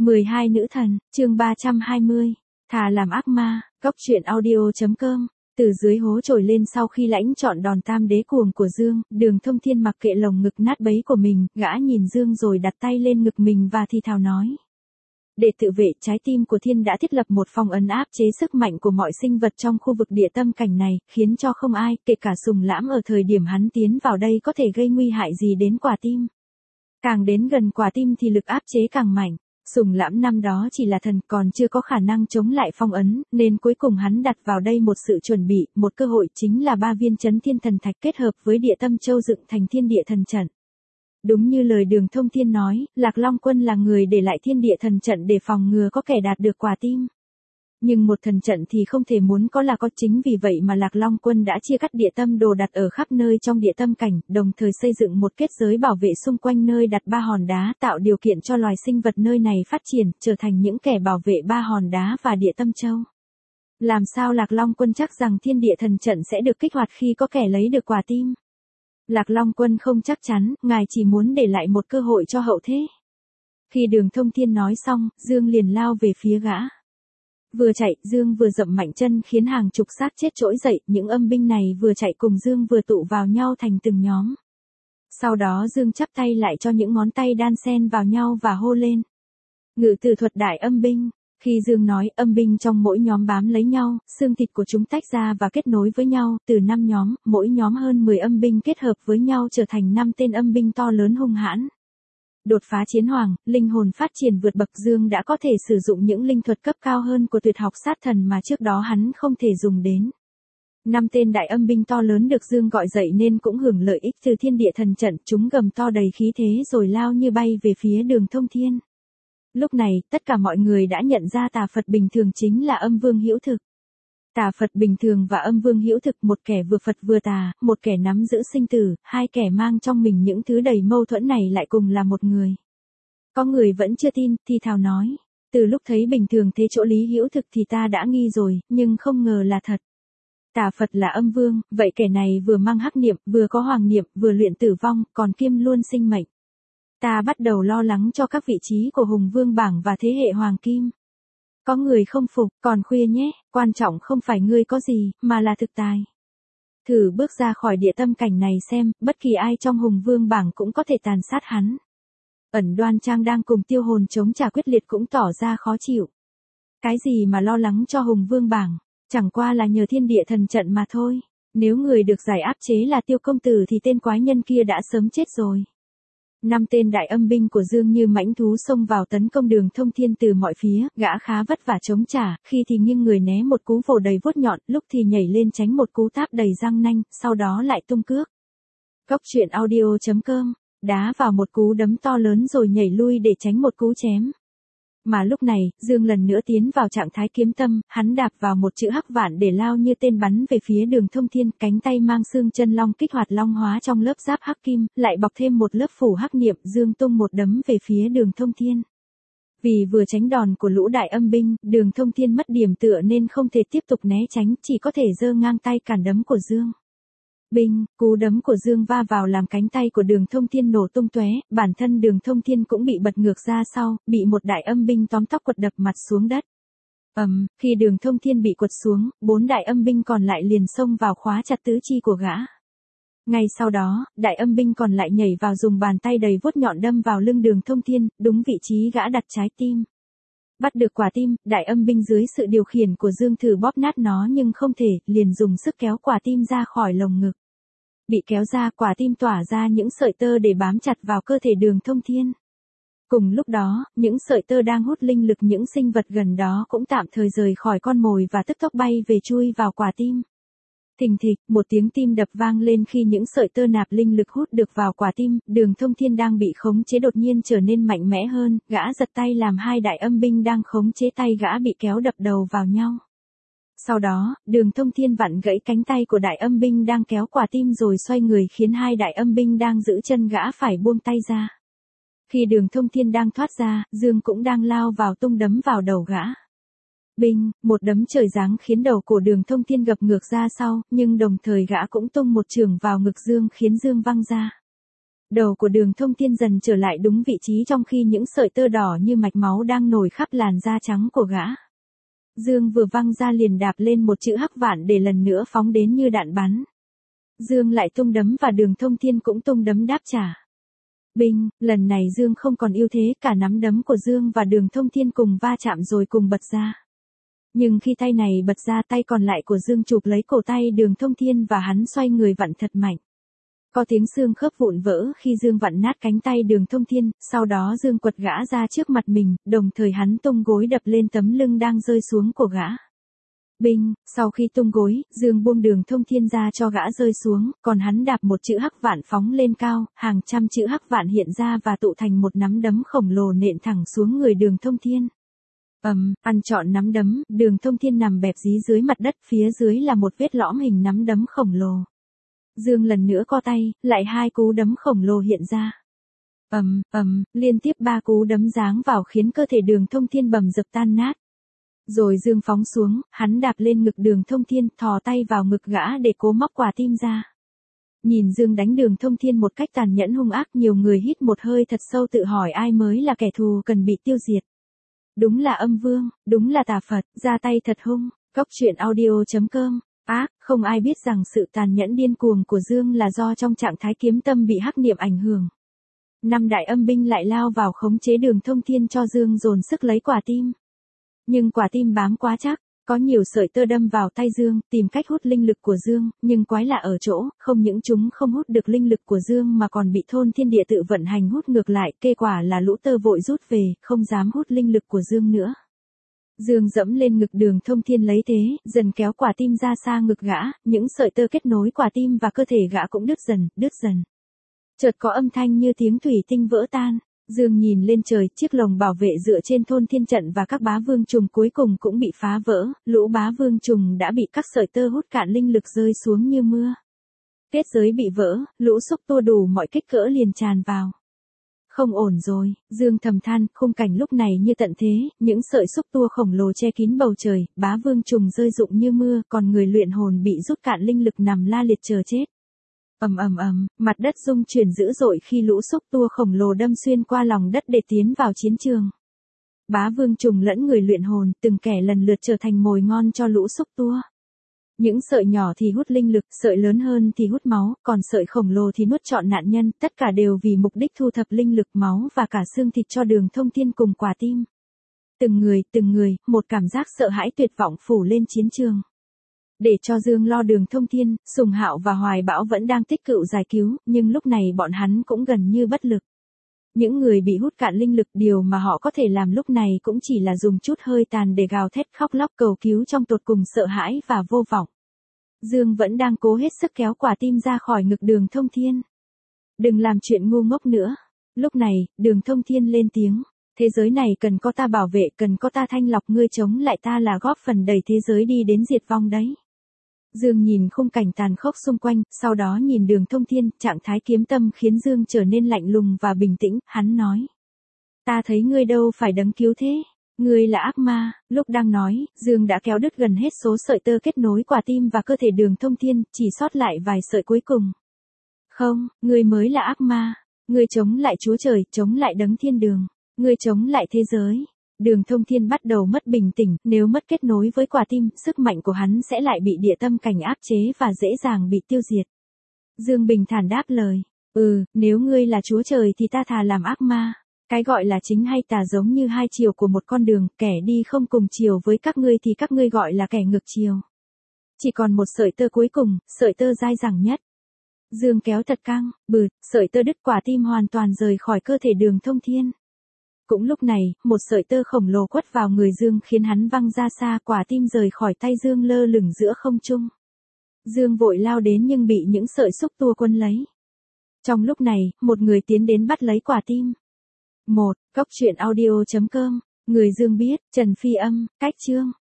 12 nữ thần, chương 320. Thà làm ác ma, góc truyện audio.com. Từ dưới hố trồi lên sau khi lãnh chọn đòn tam đế cuồng của Dương, Đường Thông Thiên mặc kệ lồng ngực nát bấy của mình, gã nhìn Dương rồi đặt tay lên ngực mình và thì thào nói. Để tự vệ, trái tim của Thiên đã thiết lập một phong ấn áp chế sức mạnh của mọi sinh vật trong khu vực địa tâm cảnh này, khiến cho không ai, kể cả Sùng Lãm ở thời điểm hắn tiến vào đây có thể gây nguy hại gì đến quả tim. Càng đến gần quả tim thì lực áp chế càng mạnh. Sùng Lãm năm đó chỉ là thần còn chưa có khả năng chống lại phong ấn, nên cuối cùng hắn đặt vào đây một sự chuẩn bị, một cơ hội chính là 3 viên chấn thiên thần thạch kết hợp với địa tâm châu dựng thành thiên địa thần trận. Đúng như lời Đường Thông Thiên nói, Lạc Long Quân là người để lại thiên địa thần trận để phòng ngừa có kẻ đạt được quả tim. Nhưng một thần trận thì không thể muốn có là có, chính vì vậy mà Lạc Long Quân đã chia cắt địa tâm đồ đặt ở khắp nơi trong địa tâm cảnh, đồng thời xây dựng một kết giới bảo vệ xung quanh nơi đặt 3 hòn đá, tạo điều kiện cho loài sinh vật nơi này phát triển, trở thành những kẻ bảo vệ 3 hòn đá và địa tâm châu. Làm sao Lạc Long Quân chắc rằng thiên địa thần trận sẽ được kích hoạt khi có kẻ lấy được quả tim? Lạc Long Quân không chắc chắn, ngài chỉ muốn để lại một cơ hội cho hậu thế. Khi Đường Thông Thiên nói xong, Dương liền lao về phía gã. Vừa chạy, Dương vừa dậm mạnh chân khiến hàng chục xác chết trỗi dậy, những âm binh này vừa chạy cùng Dương vừa tụ vào nhau thành từng nhóm. Sau đó Dương chắp tay lại cho những ngón tay đan xen vào nhau và hô lên. Ngự tử thuật đại âm binh. Khi Dương nói, âm binh trong mỗi nhóm bám lấy nhau, xương thịt của chúng tách ra và kết nối với nhau, từ 5 nhóm, mỗi nhóm hơn 10 âm binh kết hợp với nhau trở thành 5 tên âm binh to lớn hung hãn. Đột phá chiến hoàng, linh hồn phát triển vượt bậc, Dương đã có thể sử dụng những linh thuật cấp cao hơn của tuyệt học sát thần mà trước đó hắn không thể dùng đến. 5 tên đại âm binh to lớn được Dương gọi dậy nên cũng hưởng lợi ích từ thiên địa thần trận, chúng gầm to đầy khí thế rồi lao như bay về phía Đường Thông Thiên. Lúc này, tất cả mọi người đã nhận ra tà Phật bình thường chính là âm vương hữu thực. Tà Phật bình thường và âm vương hữu thực, một kẻ vừa Phật vừa tà, một kẻ nắm giữ sinh tử, hai kẻ mang trong mình những thứ đầy mâu thuẫn này lại cùng là một người. Có người vẫn chưa tin, thì thào nói, từ lúc thấy bình thường thế chỗ lý hữu thực thì ta đã nghi rồi, nhưng không ngờ là thật. Tà Phật là âm vương, vậy kẻ này vừa mang hắc niệm, vừa có hoàng niệm, vừa luyện tử vong, còn kiêm luôn sinh mệnh. Ta bắt đầu lo lắng cho các vị trí của Hùng Vương bảng và thế hệ Hoàng Kim. Có người không phục, còn khuya nhé, quan trọng không phải ngươi có gì, mà là thực tài. Thử bước ra khỏi địa tâm cảnh này xem, bất kỳ ai trong Hùng Vương bảng cũng có thể tàn sát hắn. Ẩn Đoan Trang đang cùng Tiêu Hồn chống trả quyết liệt cũng tỏ ra khó chịu. Cái gì mà lo lắng cho Hùng Vương bảng, chẳng qua là nhờ thiên địa thần trận mà thôi. Nếu người được giải áp chế là Tiêu công tử thì tên quái nhân kia đã sớm chết rồi. 5 tên đại âm binh của Dương như mãnh thú xông vào tấn công Đường Thông Thiên từ mọi phía, gã khá vất vả chống trả, khi thì nghiêng người né một cú vồ đầy vuốt nhọn, lúc thì nhảy lên tránh một cú táp đầy răng nanh, sau đó lại tung cước. Góc truyện audio.com, đá vào một cú đấm to lớn rồi nhảy lui để tránh một cú chém. Mà lúc này, Dương lần nữa tiến vào trạng thái kiếm tâm, hắn đạp vào một chữ hắc vạn để lao như tên bắn về phía Đường Thông Thiên, cánh tay mang xương chân long kích hoạt long hóa trong lớp giáp hắc kim, lại bọc thêm một lớp phủ hắc niệm, Dương tung một đấm về phía Đường Thông Thiên. Vì vừa tránh đòn của lũ đại âm binh, Đường Thông Thiên mất điểm tựa nên không thể tiếp tục né tránh, chỉ có thể giơ ngang tay cản đấm của Dương. Binh, cú đấm của Dương va vào làm cánh tay của Đường Thông Thiên nổ tung tóe, bản thân Đường Thông Thiên cũng bị bật ngược ra sau, bị một đại âm binh tóm tóc quật đập mặt xuống đất. Khi Đường Thông Thiên bị quật xuống, 4 đại âm binh còn lại liền xông vào khóa chặt tứ chi của gã. Ngay sau đó, đại âm binh còn lại nhảy vào dùng bàn tay đầy vuốt nhọn đâm vào lưng Đường Thông Thiên, đúng vị trí gã đặt trái tim. Bắt được quả tim, đại âm binh dưới sự điều khiển của Dương thử bóp nát nó nhưng không thể, liền dùng sức kéo quả tim ra khỏi lồng ngực. Bị kéo ra, quả tim tỏa ra những sợi tơ để bám chặt vào cơ thể Đường Thông Thiên. Cùng lúc đó, những sợi tơ đang hút linh lực những sinh vật gần đó cũng tạm thời rời khỏi con mồi và tức tốc bay về chui vào quả tim. Thình thịch, một tiếng tim đập vang lên khi những sợi tơ nạp linh lực hút được vào quả tim, Đường Thông Thiên đang bị khống chế đột nhiên trở nên mạnh mẽ hơn, gã giật tay làm hai đại âm binh đang khống chế tay gã bị kéo đập đầu vào nhau. Sau đó, Đường Thông Thiên vặn gãy cánh tay của đại âm binh đang kéo quả tim rồi xoay người khiến hai đại âm binh đang giữ chân gã phải buông tay ra. Khi Đường Thông Thiên đang thoát ra, Dương cũng đang lao vào tung đấm vào đầu gã. Binh, một đấm trời giáng khiến đầu của Đường Thông Thiên gập ngược ra sau, nhưng đồng thời gã cũng tung một chưởng vào ngực Dương khiến Dương văng ra. Đầu của Đường Thông Thiên dần trở lại đúng vị trí trong khi những sợi tơ đỏ như mạch máu đang nổi khắp làn da trắng của gã. Dương vừa văng ra liền đạp lên một chữ hắc vạn để lần nữa phóng đến như đạn bắn. Dương lại tung đấm và Đường Thông Thiên cũng tung đấm đáp trả. Binh, lần này Dương không còn ưu thế, cả nắm đấm của Dương và Đường Thông Thiên cùng va chạm rồi cùng bật ra. Nhưng khi tay này bật ra, tay còn lại của Dương chụp lấy cổ tay Đường Thông Thiên và hắn xoay người vặn thật mạnh. Có tiếng xương khớp vụn vỡ khi Dương vặn nát cánh tay Đường Thông Thiên, sau đó Dương quật gã ra trước mặt mình, đồng thời hắn tung gối đập lên tấm lưng đang rơi xuống của gã. Binh, sau khi tung gối, Dương buông Đường Thông Thiên ra cho gã rơi xuống, còn hắn đạp một chữ hắc vạn phóng lên cao, hàng trăm chữ hắc vạn hiện ra và tụ thành một nắm đấm khổng lồ nện thẳng xuống người Đường Thông Thiên. Ăn trọn nắm đấm, Đường Thông Thiên nằm bẹp dí dưới mặt đất, phía dưới là một vết lõm hình nắm đấm khổng lồ. Dương lần nữa co tay, lại 2 cú đấm khổng lồ hiện ra. Liên tiếp 3 cú đấm giáng vào khiến cơ thể Đường Thông Thiên bầm dập tan nát. Rồi Dương phóng xuống, hắn đạp lên ngực Đường Thông Thiên, thò tay vào ngực gã để cố móc quả tim ra. Nhìn Dương đánh Đường Thông Thiên một cách tàn nhẫn hung ác, nhiều người hít một hơi thật sâu tự hỏi ai mới là kẻ thù cần bị tiêu diệt. Đúng là Âm Vương, đúng là Tà Phật, ra tay thật hung. Góc truyện audio.com. Không ai biết rằng sự tàn nhẫn điên cuồng của Dương là do trong trạng thái kiếm tâm bị hắc niệm ảnh hưởng. 5 đại âm binh lại lao vào khống chế Đường Thông Thiên cho Dương dồn sức lấy quả tim. Nhưng quả tim bám quá chắc, có nhiều sợi tơ đâm vào tay Dương, tìm cách hút linh lực của Dương, nhưng quái lạ ở chỗ, không những chúng không hút được linh lực của Dương mà còn bị thôn thiên địa tự vận hành hút ngược lại, kết quả là lũ tơ vội rút về, không dám hút linh lực của Dương nữa. Dương dẫm lên ngực Đường Thông Thiên lấy thế, dần kéo quả tim ra xa ngực gã, những sợi tơ kết nối quả tim và cơ thể gã cũng đứt dần. Chợt có âm thanh như tiếng thủy tinh vỡ tan. Dương nhìn lên trời, chiếc lồng bảo vệ dựa trên thôn thiên trận và các bá vương trùng cuối cùng cũng bị phá vỡ, lũ bá vương trùng đã bị các sợi tơ hút cạn linh lực rơi xuống như mưa. Kết giới bị vỡ, lũ xúc tua đủ mọi kích cỡ liền tràn vào. Không ổn rồi, Dương thầm than, khung cảnh lúc này như tận thế, những sợi xúc tua khổng lồ che kín bầu trời, bá vương trùng rơi rụng như mưa, còn người luyện hồn bị rút cạn linh lực nằm la liệt chờ chết. Mặt đất rung chuyển dữ dội khi lũ xúc tua khổng lồ đâm xuyên qua lòng đất để tiến vào chiến trường. Bá vương trùng lẫn người luyện hồn, từng kẻ lần lượt trở thành mồi ngon cho lũ xúc tua. Những sợi nhỏ thì hút linh lực, sợi lớn hơn thì hút máu, còn sợi khổng lồ thì nuốt trọn nạn nhân, tất cả đều vì mục đích thu thập linh lực, máu và cả xương thịt cho Đường Thông Thiên cùng quả tim. Từng người, một cảm giác sợ hãi tuyệt vọng phủ lên chiến trường. Để cho Dương lo Đường Thông Thiên, Sùng Hạo và Hoài Bão vẫn đang tích cực giải cứu, nhưng lúc này bọn hắn cũng gần như bất lực. Những người bị hút cạn linh lực, điều mà họ có thể làm lúc này cũng chỉ là dùng chút hơi tàn để gào thét khóc lóc cầu cứu trong tột cùng sợ hãi và vô vọng. Dương vẫn đang cố hết sức kéo quả tim ra khỏi ngực Đường Thông Thiên. Đừng làm chuyện ngu ngốc nữa. Lúc này, Đường Thông Thiên lên tiếng. Thế giới này cần có ta bảo vệ, cần có ta thanh lọc, ngươi chống lại ta là góp phần đẩy thế giới đi đến diệt vong đấy. Dương nhìn khung cảnh tàn khốc xung quanh, sau đó nhìn Đường Thông Thiên, trạng thái kiếm tâm khiến Dương trở nên lạnh lùng và bình tĩnh, hắn nói. Ta thấy ngươi đâu phải đấng cứu thế, ngươi là ác ma. Lúc đang nói, Dương đã kéo đứt gần hết số sợi tơ kết nối quả tim và cơ thể Đường Thông Thiên, chỉ sót lại vài sợi cuối cùng. Không, ngươi mới là ác ma, ngươi chống lại Chúa Trời, chống lại đấng thiên đường, ngươi chống lại thế giới. Đường Thông Thiên bắt đầu mất bình tĩnh, nếu mất kết nối với quả tim, sức mạnh của hắn sẽ lại bị địa tâm cảnh áp chế và dễ dàng bị tiêu diệt. Dương bình thản đáp lời, nếu ngươi là Chúa Trời thì ta thà làm ác ma. Cái gọi là chính hay tà giống như hai chiều của một con đường, kẻ đi không cùng chiều với các ngươi thì các ngươi gọi là kẻ ngược chiều. Chỉ còn một sợi tơ cuối cùng, sợi tơ dai dẳng nhất. Dương kéo thật căng, sợi tơ đứt, quả tim hoàn toàn rời khỏi cơ thể Đường Thông Thiên. Cũng lúc này, một sợi tơ khổng lồ quất vào người Dương khiến hắn văng ra xa, quả tim rời khỏi tay Dương lơ lửng giữa không trung. Dương vội lao đến nhưng bị những sợi xúc tua quấn lấy. Trong lúc này, một người tiến đến bắt lấy quả tim. Góc truyện audio.com, người Dương biết, Trần Phi Âm, cách chương.